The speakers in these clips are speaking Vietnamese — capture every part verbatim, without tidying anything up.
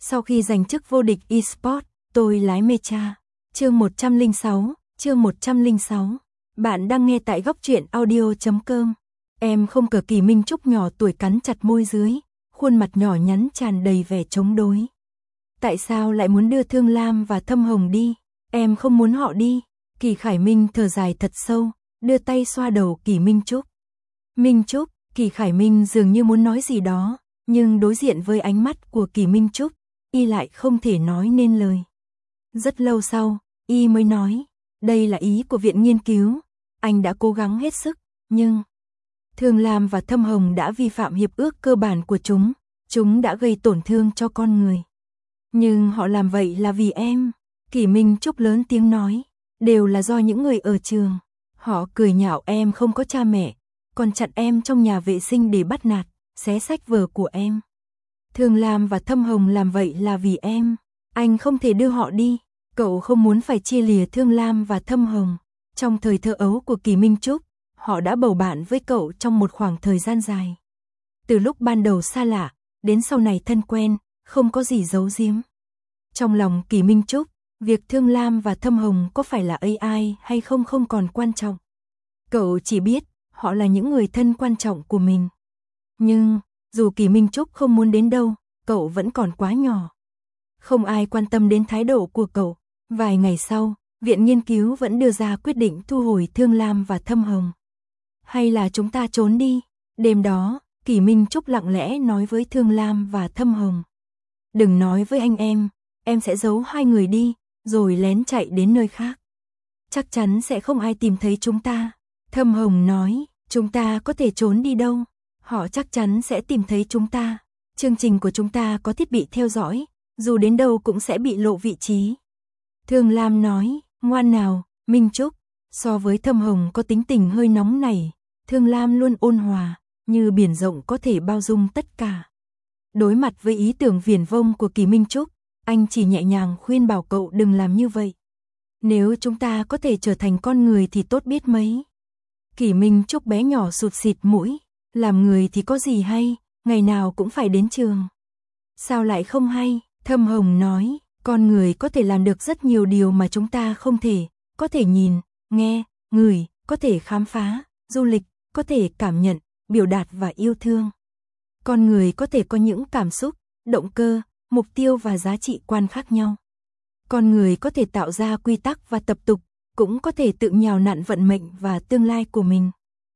Sau khi giành chức vô địch eSports, tôi lái Mecha. Chương một trăm lẻ sáu, chương một trăm lẻ sáu. Bạn đang nghe tại góc truyện audio chấm com. Em không cờ Kỳ Minh Trúc nhỏ tuổi cắn chặt môi dưới, khuôn mặt nhỏ nhắn tràn đầy vẻ chống đối. Tại sao lại muốn đưa Thương Lam và Thâm Hồng đi? Em không muốn họ đi. Kỳ Khải Minh thở dài thật sâu, đưa tay xoa đầu Kỳ Minh Trúc. Minh Trúc, Kỳ Khải Minh dường như muốn nói gì đó, nhưng đối diện với ánh mắt của Kỳ Minh Trúc, y lại không thể nói nên lời. Rất lâu sau, y mới nói, đây là ý của viện nghiên cứu, anh đã cố gắng hết sức, nhưng Thương Lam và Thâm Hồng đã vi phạm hiệp ước cơ bản của chúng, chúng đã gây tổn thương cho con người. Nhưng họ làm vậy là vì em. Kỳ Minh Trúc lớn tiếng nói, đều là do những người ở trường. Họ cười nhạo em không có cha mẹ, còn chặn em trong nhà vệ sinh để bắt nạt, xé sách vở của em. Thương Lam và Thâm Hồng làm vậy là vì em. Anh không thể đưa họ đi. Cậu không muốn phải chia lìa Thương Lam và Thâm Hồng. Trong thời thơ ấu của Kỳ Minh Trúc, họ đã bầu bạn với cậu trong một khoảng thời gian dài. Từ lúc ban đầu xa lạ, đến sau này thân quen, không có gì giấu giếm. Trong lòng Kỳ Minh Trúc, việc Thương Lam và Thâm Hồng có phải là a i hay không không còn quan trọng. Cậu chỉ biết, họ là những người thân quan trọng của mình. Nhưng, dù Kỳ Minh Trúc không muốn đến đâu, cậu vẫn còn quá nhỏ. Không ai quan tâm đến thái độ của cậu. Vài ngày sau, viện nghiên cứu vẫn đưa ra quyết định thu hồi Thương Lam và Thâm Hồng. Hay là chúng ta trốn đi? Đêm đó, Kỳ Minh Trúc lặng lẽ nói với Thương Lam và Thâm Hồng. Đừng nói với anh em, em sẽ giấu hai người đi, rồi lén chạy đến nơi khác. Chắc chắn sẽ không ai tìm thấy chúng ta. Thâm Hồng nói, chúng ta có thể trốn đi đâu? Họ chắc chắn sẽ tìm thấy chúng ta. Chương trình của chúng ta có thiết bị theo dõi, dù đến đâu cũng sẽ bị lộ vị trí. Thương Lam nói, ngoan nào, Minh Trúc. So với Thâm Hồng có tính tình hơi nóng này, Thương Lam luôn ôn hòa, như biển rộng có thể bao dung tất cả. Đối mặt với ý tưởng viển vông của Kỳ Minh Trúc, anh chỉ nhẹ nhàng khuyên bảo cậu đừng làm như vậy. Nếu chúng ta có thể trở thành con người thì tốt biết mấy. Kỳ Minh Trúc bé nhỏ sụt xịt mũi, làm người thì có gì hay, ngày nào cũng phải đến trường. Sao lại không hay? Thâm Hồng nói, con người có thể làm được rất nhiều điều mà chúng ta không thể, có thể nhìn, nghe, ngửi, có thể khám phá, du lịch, có thể cảm nhận, biểu đạt và yêu thương. Con người có thể có những cảm xúc, động cơ, mục tiêu và giá trị quan khác nhau. Con người có thể tạo ra quy tắc và tập tục, cũng có thể tự nhào nặn vận mệnh và tương lai của mình.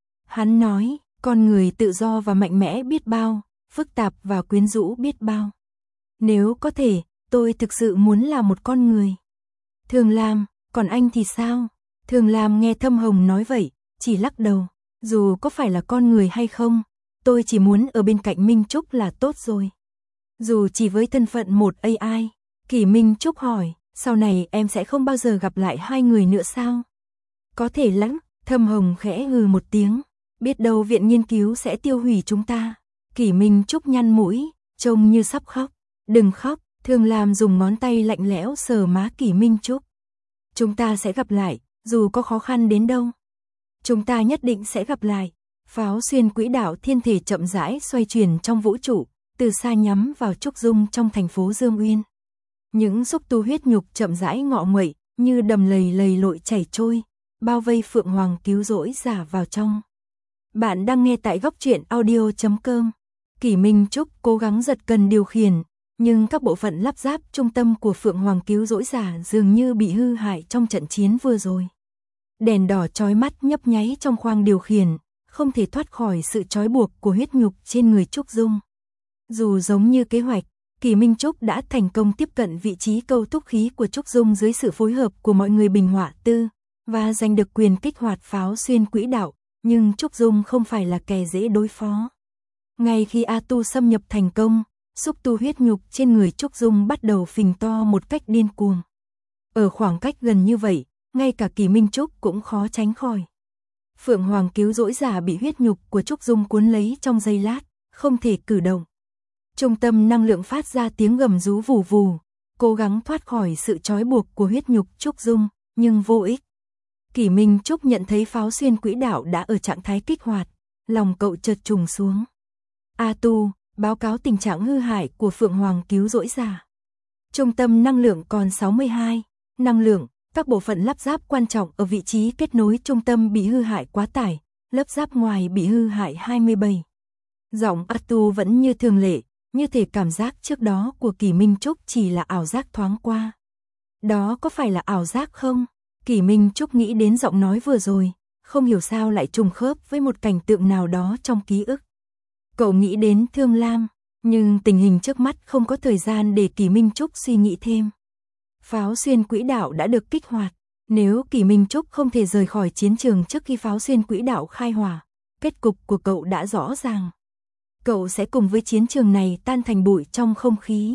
Hắn nói, con người tự do và mạnh mẽ biết bao, phức tạp và quyến rũ biết bao. Nếu có thể, tôi thực sự muốn là một con người. Thương Lam, còn anh thì sao? Thương Lam nghe Thâm Hồng nói vậy, chỉ lắc đầu. Dù có phải là con người hay không, tôi chỉ muốn ở bên cạnh Minh Trúc là tốt rồi. Dù chỉ với thân phận một a i, Kỳ Minh Trúc hỏi, sau này em sẽ không bao giờ gặp lại hai người nữa sao? Có thể lắm, Thâm Hồng khẽ hừ một tiếng, biết đâu viện nghiên cứu sẽ tiêu hủy chúng ta. Kỳ Minh Trúc nhăn mũi, trông như sắp khóc. Đừng khóc, Thương Lam dùng ngón tay lạnh lẽo sờ má Kỳ Minh Trúc. Chúng ta sẽ gặp lại, dù có khó khăn đến đâu. Chúng ta nhất định sẽ gặp lại. Pháo xuyên quỹ đạo thiên thể chậm rãi xoay chuyển trong vũ trụ, từ xa nhắm vào Trúc Dung trong thành phố Dương Uyên. Những xúc tu huyết nhục chậm rãi ngọ nguậy, như đầm lầy lầy lội chảy trôi, bao vây Phượng Hoàng cứu rỗi giả vào trong. Bạn đang nghe tại góc truyện audio chấm com. Kỳ Minh Trúc cố gắng giật cần điều khiển, nhưng các bộ phận lắp ráp trung tâm của Phượng Hoàng cứu rỗi giả dường như bị hư hại trong trận chiến vừa rồi. Đèn đỏ chói mắt nhấp nháy trong khoang điều khiển, không thể thoát khỏi sự trói buộc của huyết nhục trên người Trúc Dung. Dù giống như kế hoạch, Kỳ Minh Trúc đã thành công tiếp cận vị trí câu thúc khí của Trúc Dung dưới sự phối hợp của mọi người Bình Họa Tư, và giành được quyền kích hoạt pháo xuyên quỹ đạo, nhưng Trúc Dung không phải là kẻ dễ đối phó. Ngay khi A Tu xâm nhập thành công, xúc tu huyết nhục trên người Trúc Dung bắt đầu phình to một cách điên cuồng. Ở khoảng cách gần như vậy, ngay cả Kỳ Minh Trúc cũng khó tránh khỏi. Phượng Hoàng cứu rỗi giả bị huyết nhục của Trúc Dung cuốn lấy trong giây lát, không thể cử động. Trung tâm năng lượng phát ra tiếng gầm rú vù vù, cố gắng thoát khỏi sự trói buộc của huyết nhục Trúc Dung, nhưng vô ích. Kỳ Minh Trúc nhận thấy pháo xuyên quỹ đạo đã ở trạng thái kích hoạt, lòng cậu chợt trùng xuống. A Tu, báo cáo tình trạng hư hại của Phượng Hoàng cứu rỗi giả. Trung tâm năng lượng còn sáu mươi hai. Năng lượng, các bộ phận lắp ráp quan trọng ở vị trí kết nối trung tâm bị hư hại quá tải, lớp giáp ngoài bị hư hại hai mươi bảy. Giọng Atu vẫn như thường lệ, như thể cảm giác trước đó của Kỷ Minh Trúc chỉ là ảo giác thoáng qua. Đó có phải là ảo giác không? Kỷ Minh Trúc nghĩ đến giọng nói vừa rồi, không hiểu sao lại trùng khớp với một cảnh tượng nào đó trong ký ức. Cậu nghĩ đến Thương Lam, nhưng tình hình trước mắt không có thời gian để Kỷ Minh Trúc suy nghĩ thêm. Pháo xuyên quỹ đạo đã được kích hoạt, nếu Kỷ Minh Trúc không thể rời khỏi chiến trường trước khi pháo xuyên quỹ đạo khai hỏa, kết cục của cậu đã rõ ràng. Cậu sẽ cùng với chiến trường này tan thành bụi trong không khí.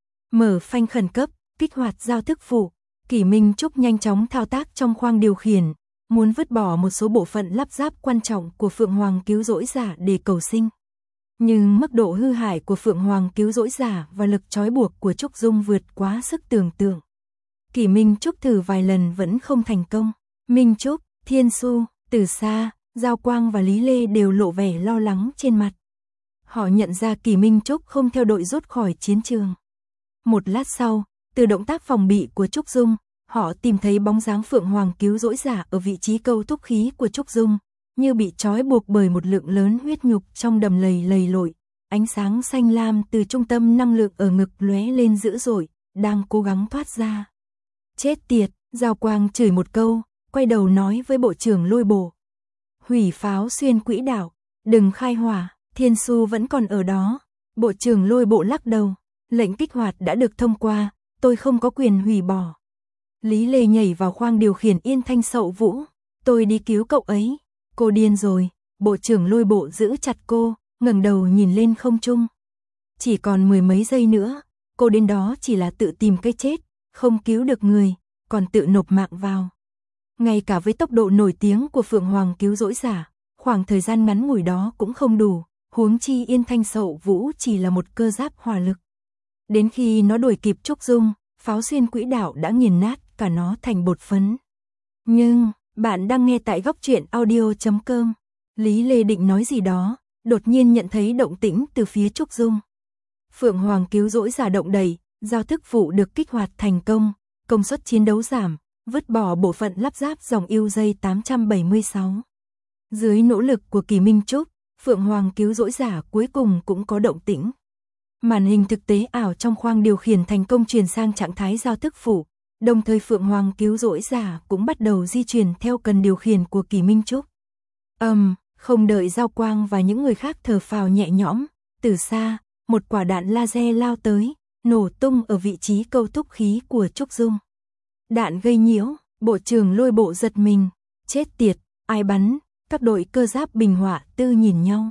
Mở phanh khẩn cấp, kích hoạt giao thức phụ, Kỷ Minh Trúc nhanh chóng thao tác trong khoang điều khiển, muốn vứt bỏ một số bộ phận lắp ráp quan trọng của Phượng Hoàng cứu rỗi giả để cầu sinh. Nhưng mức độ hư hại của Phượng Hoàng cứu rỗi giả và lực trói buộc của Trúc Dung vượt quá sức tưởng tượng. Kỷ Minh Trúc thử vài lần vẫn không thành công. Minh Trúc, Thiên Xu, từ xa, Giao Quang và Lý Lê đều lộ vẻ lo lắng trên mặt. Họ nhận ra Kỷ Minh Trúc không theo đội rút khỏi chiến trường. Một lát sau, từ động tác phòng bị của Trúc Dung, họ tìm thấy bóng dáng Phượng Hoàng cứu rỗi giả ở vị trí câu thúc khí của Trúc Dung, như bị trói buộc bởi một lượng lớn huyết nhục trong đầm lầy lầy lội. Ánh sáng xanh lam từ trung tâm năng lượng ở ngực lóe lên dữ dội, đang cố gắng thoát ra. Chết tiệt, Giao Quang chửi một câu, quay đầu nói với bộ trưởng Lôi Bộ. Hủy pháo xuyên quỹ đạo, đừng khai hỏa, Thiên Xu vẫn còn ở đó. Bộ trưởng Lôi Bộ lắc đầu, lệnh kích hoạt đã được thông qua, tôi không có quyền hủy bỏ. Lý Lê nhảy vào khoang điều khiển Yên Thanh Sậu Vũ, tôi đi cứu cậu ấy. Cô điên rồi, bộ trưởng Lôi Bộ giữ chặt cô, ngẩng đầu nhìn lên không trung. Chỉ còn mười mấy giây nữa, cô đến đó chỉ là tự tìm cái chết, không cứu được người, còn tự nộp mạng vào. Ngay cả với tốc độ nổi tiếng của Phượng Hoàng cứu rỗi giả, khoảng thời gian ngắn ngủi đó cũng không đủ, huống chi Yên Thanh Sậu Vũ chỉ là một cơ giáp hỏa lực. Đến khi nó đuổi kịp Trúc Dung, pháo xuyên quỹ đạo đã nghiền nát cả nó thành bột phấn. Nhưng, bạn đang nghe tại góc truyện audio chấm com. Lý Lê định nói gì đó, đột nhiên nhận thấy động tĩnh từ phía Trúc Dung. Phượng Hoàng cứu rỗi giả động đẩy, giao thức phụ được kích hoạt thành công, công suất chiến đấu giảm, vứt bỏ bộ phận lắp ráp dòng U J tám trăm bảy mươi sáu. Dưới nỗ lực của Kỷ Minh Trúc, Phượng Hoàng cứu rỗi giả cuối cùng cũng có động tĩnh. Màn hình thực tế ảo trong khoang điều khiển thành công chuyển sang trạng thái giao thức phụ, đồng thời Phượng Hoàng cứu rỗi giả cũng bắt đầu di chuyển theo cần điều khiển của Kỷ Minh Trúc. Ầm, um, không đợi Giao Quang và những người khác thở phào nhẹ nhõm, từ xa, một quả đạn laser lao tới, nổ tung ở vị trí câu thúc khí của Trúc Dung. Đạn gây nhiễu, bộ trưởng Lôi Bộ giật mình, chết tiệt, ai bắn? Các đội cơ giáp Bình Họa Tư nhìn nhau.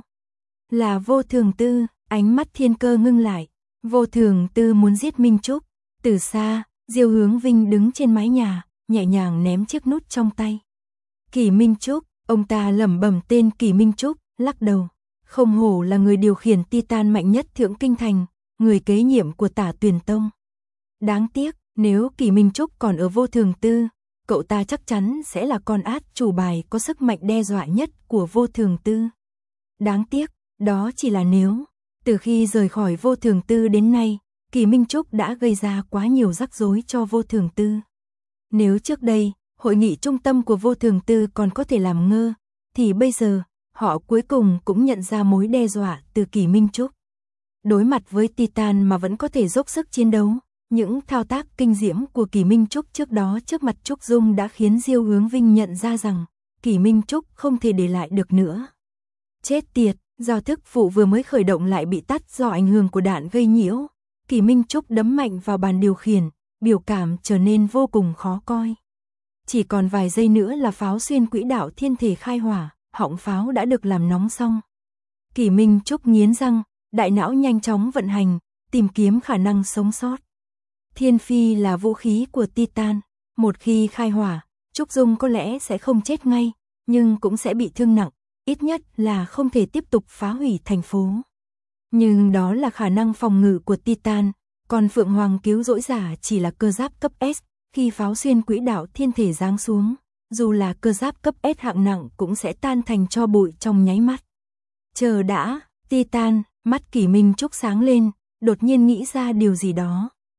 Là Vô Thường Tư, ánh mắt Thiên Cơ ngưng lại. Vô Thường Tư muốn giết Minh Trúc. Từ xa, Diêu Hướng Vinh đứng trên mái nhà, nhẹ nhàng ném chiếc nút trong tay. Kỷ Minh Trúc, ông ta lẩm bẩm tên Kỷ Minh Trúc, lắc đầu. Không hổ là người điều khiển Titan mạnh nhất Thượng Kinh Thành, người kế nhiệm của Tả Tuyền Tông. Đáng tiếc, nếu Kỷ Minh Trúc còn ở Vô Thường Tư, cậu ta chắc chắn sẽ là con át chủ bài có sức mạnh đe dọa nhất của Vô Thường Tư. Đáng tiếc, đó chỉ là nếu. Từ khi rời khỏi Vô Thường Tư đến nay, Kỷ Minh Trúc đã gây ra quá nhiều rắc rối cho Vô Thường Tư. Nếu trước đây, hội nghị trung tâm của Vô Thường Tư còn có thể làm ngơ, thì bây giờ, họ cuối cùng cũng nhận ra mối đe dọa từ Kỷ Minh Trúc. Đối mặt với Titan mà vẫn có thể dốc sức chiến đấu, những thao tác kinh diễm của Kỷ Minh Trúc trước đó trước mặt Trúc Dung đã khiến Diêu Hướng Vinh nhận ra rằng Kỷ Minh Trúc không thể để lại được nữa. Chết tiệt, giao thức phụ vừa mới khởi động lại bị tắt do ảnh hưởng của đạn gây nhiễu. Kỷ Minh Trúc đấm mạnh vào bàn điều khiển, biểu cảm trở nên vô cùng khó coi. Chỉ còn vài giây nữa là pháo xuyên quỹ đạo thiên thể khai hỏa, họng pháo đã được làm nóng xong. Kỷ Minh Trúc nghiến răng, đại não nhanh chóng vận hành, tìm kiếm khả năng sống sót. Thiên phi là vũ khí của Titan, một khi khai hỏa, Trúc Dung có lẽ sẽ không chết ngay, nhưng cũng sẽ bị thương nặng, ít nhất là không thể tiếp tục phá hủy thành phố. Nhưng đó là khả năng phòng ngự của Titan, còn Phượng Hoàng cứu rỗi giả chỉ là cơ giáp cấp S, khi pháo xuyên quỹ đạo thiên thể giáng xuống, dù là cơ giáp cấp S hạng nặng cũng sẽ tan thành tro bụi trong nháy mắt. Chờ đã, Titan, mắt Kỷ Minh Trúc sáng lên, đột nhiên nghĩ ra điều gì đó.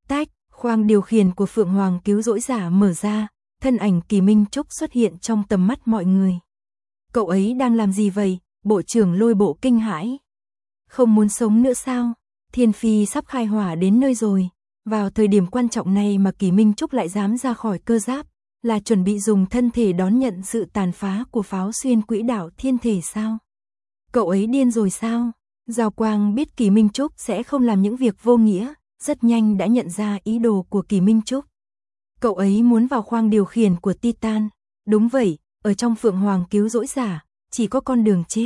Tách, khoang điều khiển của Phượng Hoàng cứu rỗi giả mở ra, thân ảnh Kỳ Minh Trúc xuất hiện trong tầm mắt mọi người. Cậu ấy đang làm gì vậy? Bộ trưởng Lôi Bộ kinh hãi. Không muốn sống nữa sao? Thiên Phi sắp khai hỏa đến nơi rồi. Vào thời điểm quan trọng này mà Kỳ Minh Trúc lại dám ra khỏi cơ giáp, là chuẩn bị dùng thân thể đón nhận sự tàn phá của pháo xuyên quỹ đạo thiên thể sao? Cậu ấy điên rồi sao? Giao Quang biết Kỳ Minh Trúc sẽ không làm những việc vô nghĩa, rất nhanh đã nhận ra ý đồ của Kỳ Minh Trúc. Cậu ấy muốn vào khoang điều khiển của Titan. Đúng vậy, ở trong Phượng Hoàng cứu rỗi giả, chỉ có con đường chết.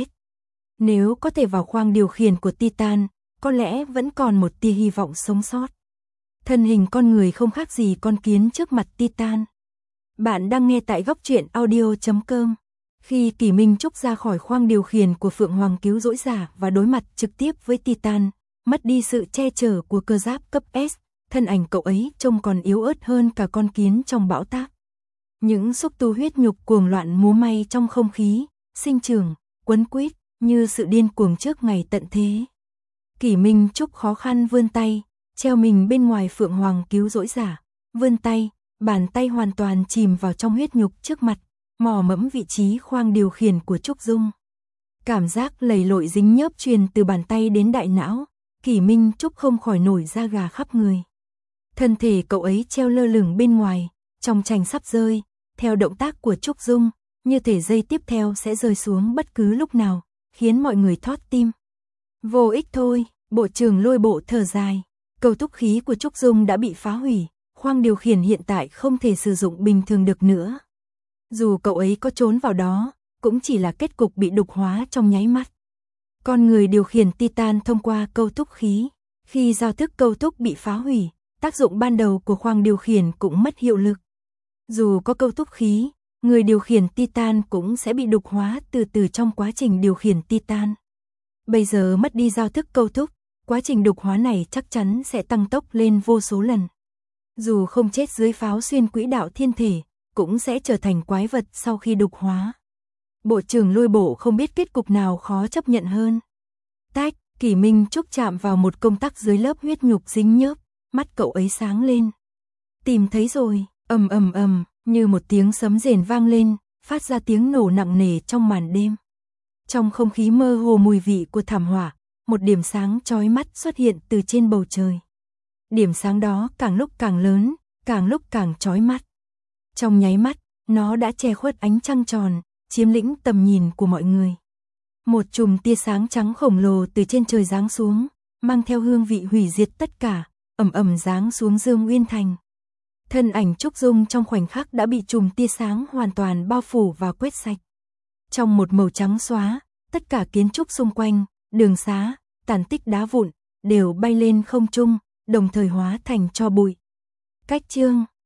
Nếu có thể vào khoang điều khiển của Titan, có lẽ vẫn còn một tia hy vọng sống sót. Thân hình con người không khác gì con kiến trước mặt Titan. Bạn đang nghe tại góc truyện audio chấm com. Khi Kỳ Minh Trúc ra khỏi khoang điều khiển của Phượng Hoàng cứu rỗi giả và đối mặt trực tiếp với Titan, mất đi sự che chở của cơ giáp cấp S, thân ảnh cậu ấy trông còn yếu ớt hơn cả con kiến trong bão táp. Những xúc tu huyết nhục cuồng loạn múa may trong không khí, sinh trưởng, quấn quýt như sự điên cuồng trước ngày tận thế. Kỳ Minh Trúc khó khăn vươn tay, treo mình bên ngoài Phượng Hoàng cứu rỗi giả, vươn tay, bàn tay hoàn toàn chìm vào trong huyết nhục trước mặt, mò mẫm vị trí khoang điều khiển của Trúc Dung. Cảm giác lầy lội dính nhớp truyền từ bàn tay đến đại não, Kỳ Minh Trúc không khỏi nổi da gà khắp người. Thân thể cậu ấy treo lơ lửng bên ngoài, trong chành sắp rơi, theo động tác của Trúc Dung, như thể giây tiếp theo sẽ rơi xuống bất cứ lúc nào, khiến mọi người thót tim. Vô ích thôi, Bộ trưởng Lôi Bộ thở dài, cầu túc khí của Trúc Dung đã bị phá hủy, khoang điều khiển hiện tại không thể sử dụng bình thường được nữa. Dù cậu ấy có trốn vào đó, cũng chỉ là kết cục bị đục hóa trong nháy mắt. Con người điều khiển Titan thông qua câu túc khí, khi giao thức câu túc bị phá hủy, tác dụng ban đầu của khoang điều khiển cũng mất hiệu lực. Dù có câu túc khí, người điều khiển Titan cũng sẽ bị đục hóa từ từ trong quá trình điều khiển Titan. Bây giờ mất đi giao thức câu túc, quá trình đục hóa này chắc chắn sẽ tăng tốc lên vô số lần. Dù không chết dưới pháo xuyên quỹ đạo thiên thể, cũng sẽ trở thành quái vật sau khi đục hóa. Bộ trưởng Lôi Bộ không biết kết cục nào khó chấp nhận hơn. Tách, Kỳ Minh Trúc chạm vào một công tắc dưới lớp huyết nhục dính nhớp, mắt cậu ấy sáng lên. Tìm thấy rồi, ầm ầm ầm, như một tiếng sấm rền vang lên, phát ra tiếng nổ nặng nề trong màn đêm. Trong không khí mơ hồ mùi vị của thảm họa, một điểm sáng chói mắt xuất hiện từ trên bầu trời. Điểm sáng đó càng lúc càng lớn, càng lúc càng chói mắt. Trong nháy mắt, nó đã che khuất ánh trăng tròn, chiếm lĩnh tầm nhìn của mọi người. Một chùm tia sáng trắng khổng lồ từ trên trời giáng xuống, mang theo hương vị hủy diệt tất cả, ầm ầm giáng xuống Dương Uyên Thành. Thân ảnh Trúc Dung trong khoảnh khắc đã bị chùm tia sáng hoàn toàn bao phủ và quét sạch. Trong một màu trắng xóa, tất cả kiến trúc xung quanh, đường xá, tàn tích đá vụn, đều bay lên không trung, đồng thời hóa thành tro bụi. Cách chương